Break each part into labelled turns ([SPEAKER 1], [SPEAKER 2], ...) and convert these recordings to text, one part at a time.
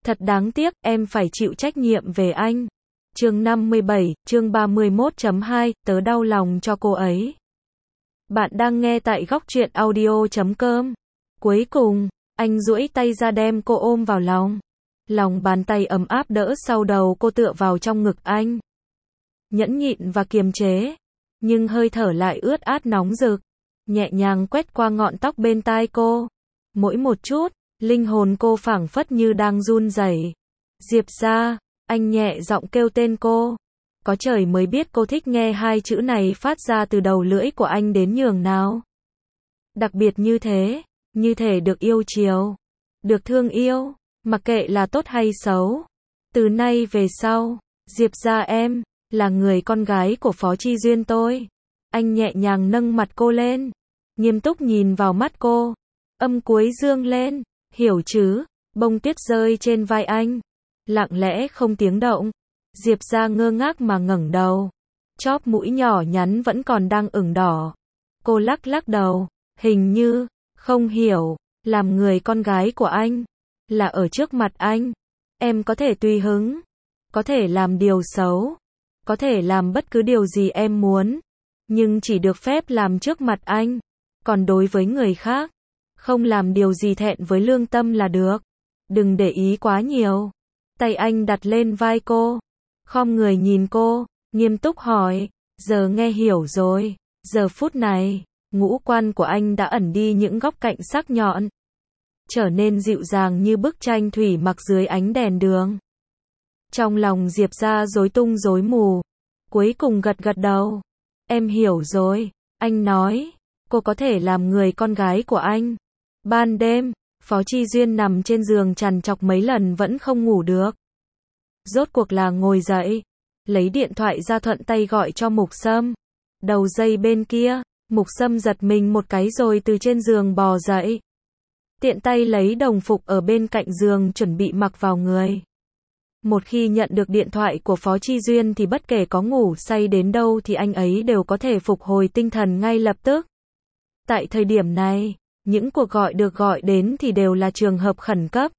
[SPEAKER 1] Thật đáng tiếc, em phải chịu trách nhiệm về anh. Chương 57, chương 31.2, tớ đau lòng cho cô ấy. Bạn đang nghe tại góc truyện audio.com. Cuối cùng, anh duỗi tay ra đem cô ôm vào lòng. Lòng bàn tay ấm áp đỡ sau đầu cô tựa vào trong ngực anh. Nhẫn nhịn và kiềm chế, nhưng hơi thở lại ướt át nóng rực. Nhẹ nhàng quét qua ngọn tóc bên tai cô. Mỗi một chút, linh hồn cô phảng phất như đang run rẩy. Diệp Gia, anh nhẹ giọng kêu tên cô. Có trời mới biết cô thích nghe hai chữ này phát ra từ đầu lưỡi của anh đến nhường nào. Đặc biệt như thể được yêu chiều, được thương yêu, mặc kệ là tốt hay xấu. Từ nay về sau, Diệp Gia em, là người con gái của Phó Chi Duyên tôi. Anh nhẹ nhàng nâng mặt cô lên, nghiêm túc nhìn vào mắt cô. Âm cuối dương lên, hiểu chứ, bông tuyết rơi trên vai anh. Lặng lẽ không tiếng động. Diệp Gia ngơ ngác mà ngẩng đầu. Chóp mũi nhỏ nhắn vẫn còn đang ửng đỏ. Cô lắc lắc đầu, hình như, không hiểu, làm người con gái của anh, là ở trước mặt anh. Em có thể tùy hứng, có thể làm điều xấu, có thể làm bất cứ điều gì em muốn, nhưng chỉ được phép làm trước mặt anh. Còn đối với người khác, không làm điều gì thẹn với lương tâm là được. Đừng để ý quá nhiều. Tay anh đặt lên vai cô, khom người nhìn cô, nghiêm túc hỏi, giờ nghe hiểu rồi. Giờ phút này, ngũ quan của anh đã ẩn đi những góc cạnh sắc nhọn, trở nên dịu dàng như bức tranh thủy mặc dưới ánh đèn đường. Trong lòng Diệp Gia rối tung rối mù, cuối cùng gật gật đầu. Em hiểu rồi, anh nói, cô có thể làm người con gái của anh. Ban đêm, Phó Chi Duyên nằm trên giường trằn trọc mấy lần vẫn không ngủ được. Rốt cuộc là ngồi dậy, lấy điện thoại ra thuận tay gọi cho Mục Sâm. Đầu dây bên kia, Mục Sâm giật mình một cái rồi từ trên giường bò dậy. Tiện tay lấy đồng phục ở bên cạnh giường chuẩn bị mặc vào người. Một khi nhận được điện thoại của Phó Chi Duyên thì bất kể có ngủ say đến đâu thì anh ấy đều có thể phục hồi tinh thần ngay lập tức. Tại thời điểm này, những cuộc gọi được gọi đến thì đều là trường hợp khẩn cấp.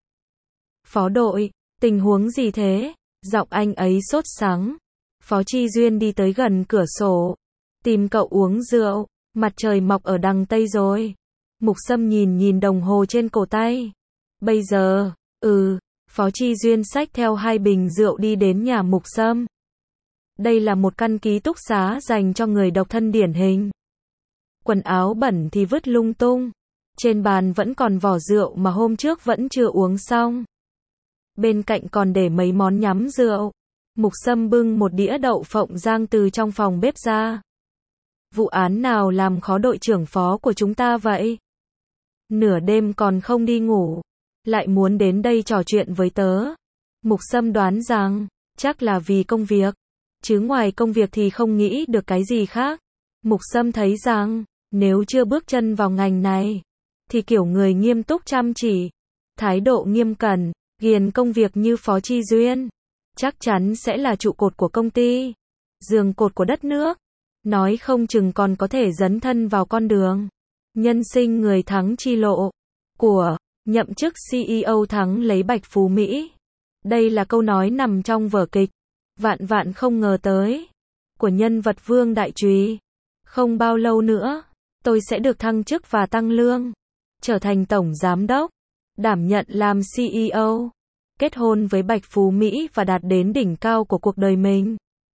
[SPEAKER 1] Phó đội, tình huống gì thế? Giọng anh ấy sốt sắng. Phó Chi Duyên đi tới gần cửa sổ. Tìm cậu uống rượu, mặt trời mọc ở đằng Tây rồi. Mục Sâm nhìn đồng hồ trên cổ tay. Bây giờ, Phó Chi Duyên xách theo 2 bình rượu đi đến nhà Mục Sâm. Đây là một căn ký túc xá dành cho người độc thân điển hình. Quần áo bẩn thì vứt lung tung. Trên bàn vẫn còn vỏ rượu mà hôm trước vẫn chưa uống xong. Bên cạnh còn để mấy món nhắm rượu. Mục Sâm bưng một đĩa đậu phộng rang từ trong phòng bếp ra. Vụ án nào làm khó đội trưởng Phó của chúng ta vậy? Nửa đêm còn không đi ngủ, lại muốn đến đây trò chuyện với tớ. Mục Sâm đoán rằng, chắc là vì công việc, chứ ngoài công việc thì không nghĩ được cái gì khác. Mục Sâm thấy rằng, nếu chưa bước chân vào ngành này, thì kiểu người nghiêm túc chăm chỉ, thái độ nghiêm cẩn, ghiền công việc như Phó Chi Duyên, chắc chắn sẽ là trụ cột của công ty, giường cột của đất nước. Nói không chừng còn có thể dấn thân vào con đường nhân sinh người thắng chi lộ của nhậm chức CEO thắng lấy Bạch Phú Mỹ. Đây là câu nói nằm trong vở kịch Vạn vạn không ngờ tới của nhân vật Vương Đại Trùy. Không bao lâu nữa, tôi sẽ được thăng chức và tăng lương, trở thành tổng giám đốc, đảm nhận làm CEO, kết hôn với Bạch Phú Mỹ và đạt đến đỉnh cao của cuộc đời mình.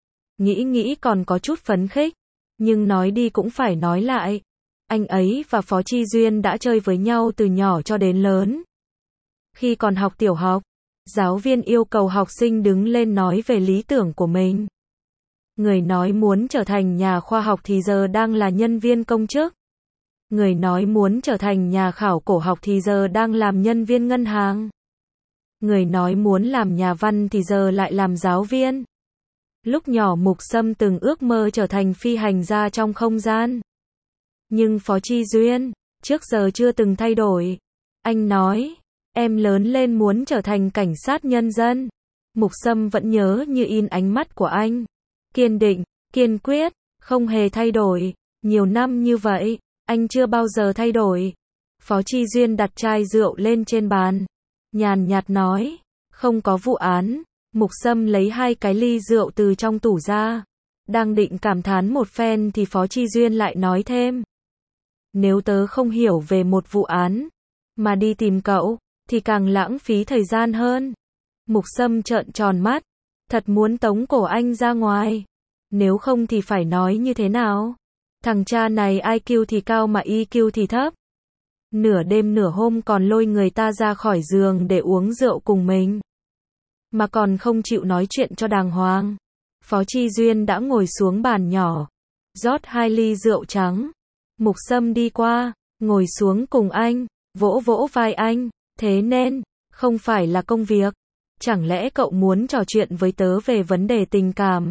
[SPEAKER 1] Nghĩ còn có chút phấn khích, nhưng nói đi cũng phải nói lại. Anh ấy và Phó Chi Duyên đã chơi với nhau từ nhỏ cho đến lớn. Khi còn học tiểu học, giáo viên yêu cầu học sinh đứng lên nói về lý tưởng của mình. Người nói muốn trở thành nhà khoa học thì giờ đang là nhân viên công chức. Người nói muốn trở thành nhà khảo cổ học thì giờ đang làm nhân viên ngân hàng. Người nói muốn làm nhà văn thì giờ lại làm giáo viên. Lúc nhỏ Mục Sâm từng ước mơ trở thành phi hành gia trong không gian. Nhưng Phó Chi Duyên, trước giờ chưa từng thay đổi. Anh nói, em lớn lên muốn trở thành cảnh sát nhân dân. Mục Sâm vẫn nhớ như in ánh mắt của anh. Kiên định, kiên quyết, không hề thay đổi. Nhiều năm như vậy, anh chưa bao giờ thay đổi. Phó Chi Duyên đặt chai rượu lên trên bàn. Nhàn nhạt nói, Không có vụ án. Mục Sâm lấy 2 cái ly rượu từ trong tủ ra. Đang định cảm thán một phen thì Phó Chi Duyên lại nói thêm. Nếu tớ không hiểu về một vụ án, mà đi tìm cậu, thì càng lãng phí thời gian hơn. Mục Sâm trợn tròn mắt. Thật muốn tống cổ anh ra ngoài. Nếu không thì phải nói như thế nào? Thằng cha này IQ thì cao mà EQ thì thấp. Nửa đêm nửa hôm còn lôi người ta ra khỏi giường để uống rượu cùng mình. Mà còn không chịu nói chuyện cho đàng hoàng. Phó Chi Duyên đã ngồi xuống bàn nhỏ, rót 2 ly rượu trắng. Mục Sâm đi qua, ngồi xuống cùng anh, vỗ vỗ vai anh. Thế nên, không phải là công việc. Chẳng lẽ cậu muốn trò chuyện với tớ về vấn đề tình cảm?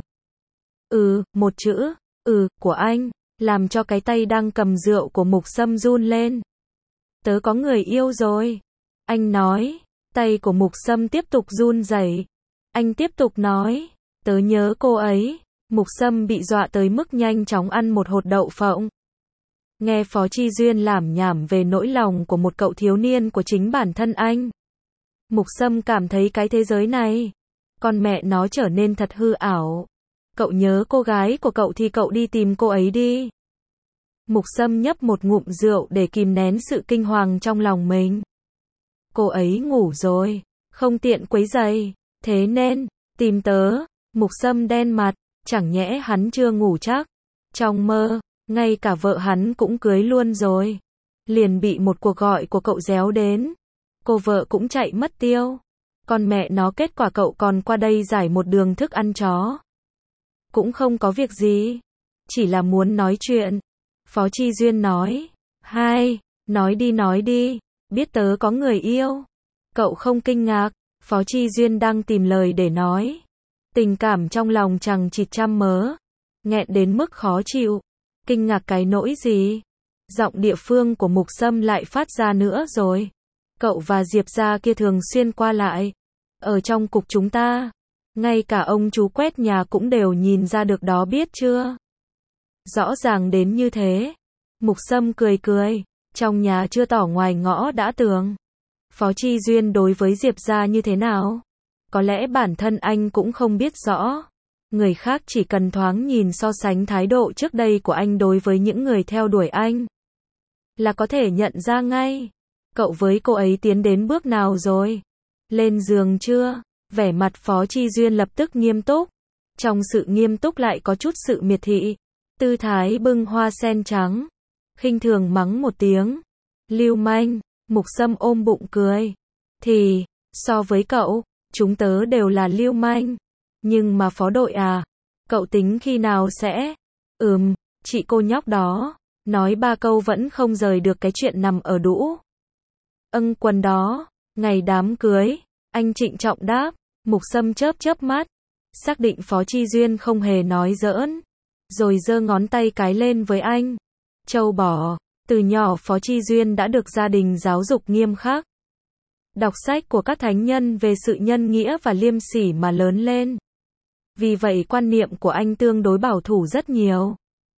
[SPEAKER 1] Một chữ, của anh, làm cho cái tay đang cầm rượu của Mục Sâm run lên. Tớ có người yêu rồi. Anh nói, tay của Mục Sâm tiếp tục run rẩy. Anh tiếp tục nói, tớ nhớ cô ấy. Mục Sâm bị dọa tới mức nhanh chóng ăn một hột đậu phộng. Nghe Phó Chi Duyên lảm nhảm về nỗi lòng của một cậu thiếu niên của chính bản thân anh. Mục Sâm cảm thấy cái thế giới này, con mẹ nó trở nên thật hư ảo. Cậu nhớ cô gái của cậu thì cậu đi tìm cô ấy đi. Mục Sâm nhấp một ngụm rượu để kìm nén sự kinh hoàng trong lòng mình. Cô ấy ngủ rồi, không tiện quấy rầy, thế nên, tìm tớ. Mục Sâm đen mặt, chẳng nhẽ hắn chưa ngủ chắc. Trong mơ, ngay cả vợ hắn cũng cưới luôn rồi. Liền bị một cuộc gọi của cậu réo đến. Cô vợ cũng chạy mất tiêu. Con mẹ nó, kết quả cậu còn qua đây giải một đường thức ăn chó. Cũng không có việc gì. Chỉ là muốn nói chuyện. Phó Chi Duyên nói. Nói đi. Biết tớ có người yêu. Cậu không kinh ngạc. Phó Chi Duyên đang tìm lời để nói. Tình cảm trong lòng chằng chịt trăm mớ. Nghẹn đến mức khó chịu. Kinh ngạc cái nỗi gì? Giọng địa phương của Mục Sâm lại phát ra nữa rồi. Cậu và Diệp gia kia thường xuyên qua lại. Ở trong cục chúng ta. Ngay cả ông chú quét nhà cũng đều nhìn ra được đó, biết chưa? Rõ ràng đến như thế. Mục Sâm cười cười. Trong nhà chưa tỏ ngoài ngõ đã tường. Phó Chi Duyên đối với Diệp gia như thế nào? Có lẽ bản thân anh cũng không biết rõ. Người khác chỉ cần thoáng nhìn so sánh thái độ trước đây của anh đối với những người theo đuổi anh, là có thể nhận ra ngay. Cậu với cô ấy tiến đến bước nào rồi? Lên giường chưa? Vẻ mặt Phó Chi Duyên lập tức nghiêm túc. Trong sự nghiêm túc lại có chút sự miệt thị. Tư thái bưng hoa sen trắng. Khinh thường mắng một tiếng. Lưu manh. Mục Sâm ôm bụng cười. Thì, so với cậu, chúng tớ đều là lưu manh. Nhưng mà Phó đội à, cậu tính khi nào sẽ? Chị cô nhóc đó. Nói 3 câu vẫn không rời được cái chuyện nằm ở đũ. Quần đó. Ngày đám cưới. Anh trịnh trọng đáp. Mục Sâm chớp chớp mắt. Xác định Phó Chi Duyên không hề nói giỡn. Rồi giơ ngón tay cái lên với anh. Châu bò. Từ nhỏ Phó Chi Duyên đã được gia đình giáo dục nghiêm khắc. Đọc sách của các thánh nhân về sự nhân nghĩa và liêm sỉ mà lớn lên. Vì vậy quan niệm của anh tương đối bảo thủ rất nhiều.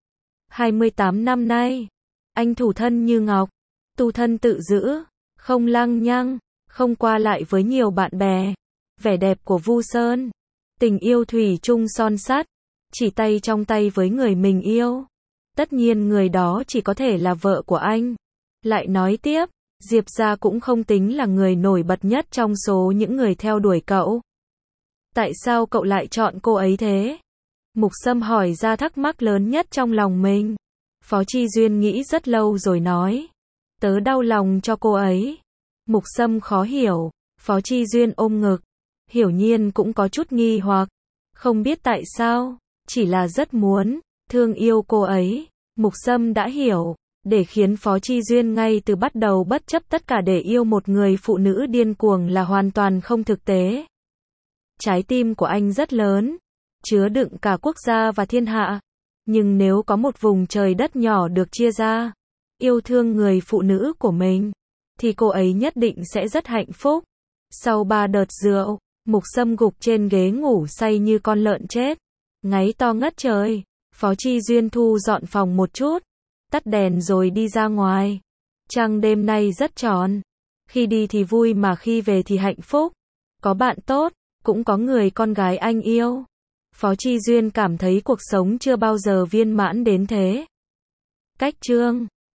[SPEAKER 1] 28 năm nay, anh thủ thân như ngọc, tu thân tự giữ, không lăng nhăng, không qua lại với nhiều bạn bè. Vẻ đẹp của Vu Sơn, tình yêu thủy chung son sắt, chỉ tay trong tay với người mình yêu. Tất nhiên người đó chỉ có thể là vợ của anh. Lại nói tiếp, Diệp gia cũng không tính là người nổi bật nhất trong số những người theo đuổi cậu. Tại sao cậu lại chọn cô ấy thế? Mục Sâm hỏi ra thắc mắc lớn nhất trong lòng mình. Phó Chi Duyên nghĩ rất lâu rồi nói. Tớ đau lòng cho cô ấy. Mục Sâm khó hiểu. Phó Chi Duyên ôm ngực. Hiểu nhiên cũng có chút nghi hoặc. Không biết tại sao. Chỉ là rất muốn, thương yêu cô ấy. Mục Sâm đã hiểu. Để khiến Phó Chi Duyên ngay từ bắt đầu bất chấp tất cả để yêu một người phụ nữ điên cuồng là hoàn toàn không thực tế. Trái tim của anh rất lớn, chứa đựng cả quốc gia và thiên hạ. Nhưng nếu có một vùng trời đất nhỏ được chia ra, yêu thương người phụ nữ của mình, thì cô ấy nhất định sẽ rất hạnh phúc. Sau 3 đợt rượu, Mục Sâm gục trên ghế ngủ say như con lợn chết, ngáy to ngất trời. Phó Chi Duyên thu dọn phòng một chút, tắt đèn rồi đi ra ngoài. Trăng đêm nay rất tròn. Khi đi thì vui mà khi về thì hạnh phúc. Có bạn tốt, cũng có người con gái anh yêu. Phó Chi Duyên cảm thấy cuộc sống chưa bao giờ viên mãn đến thế. Cách chương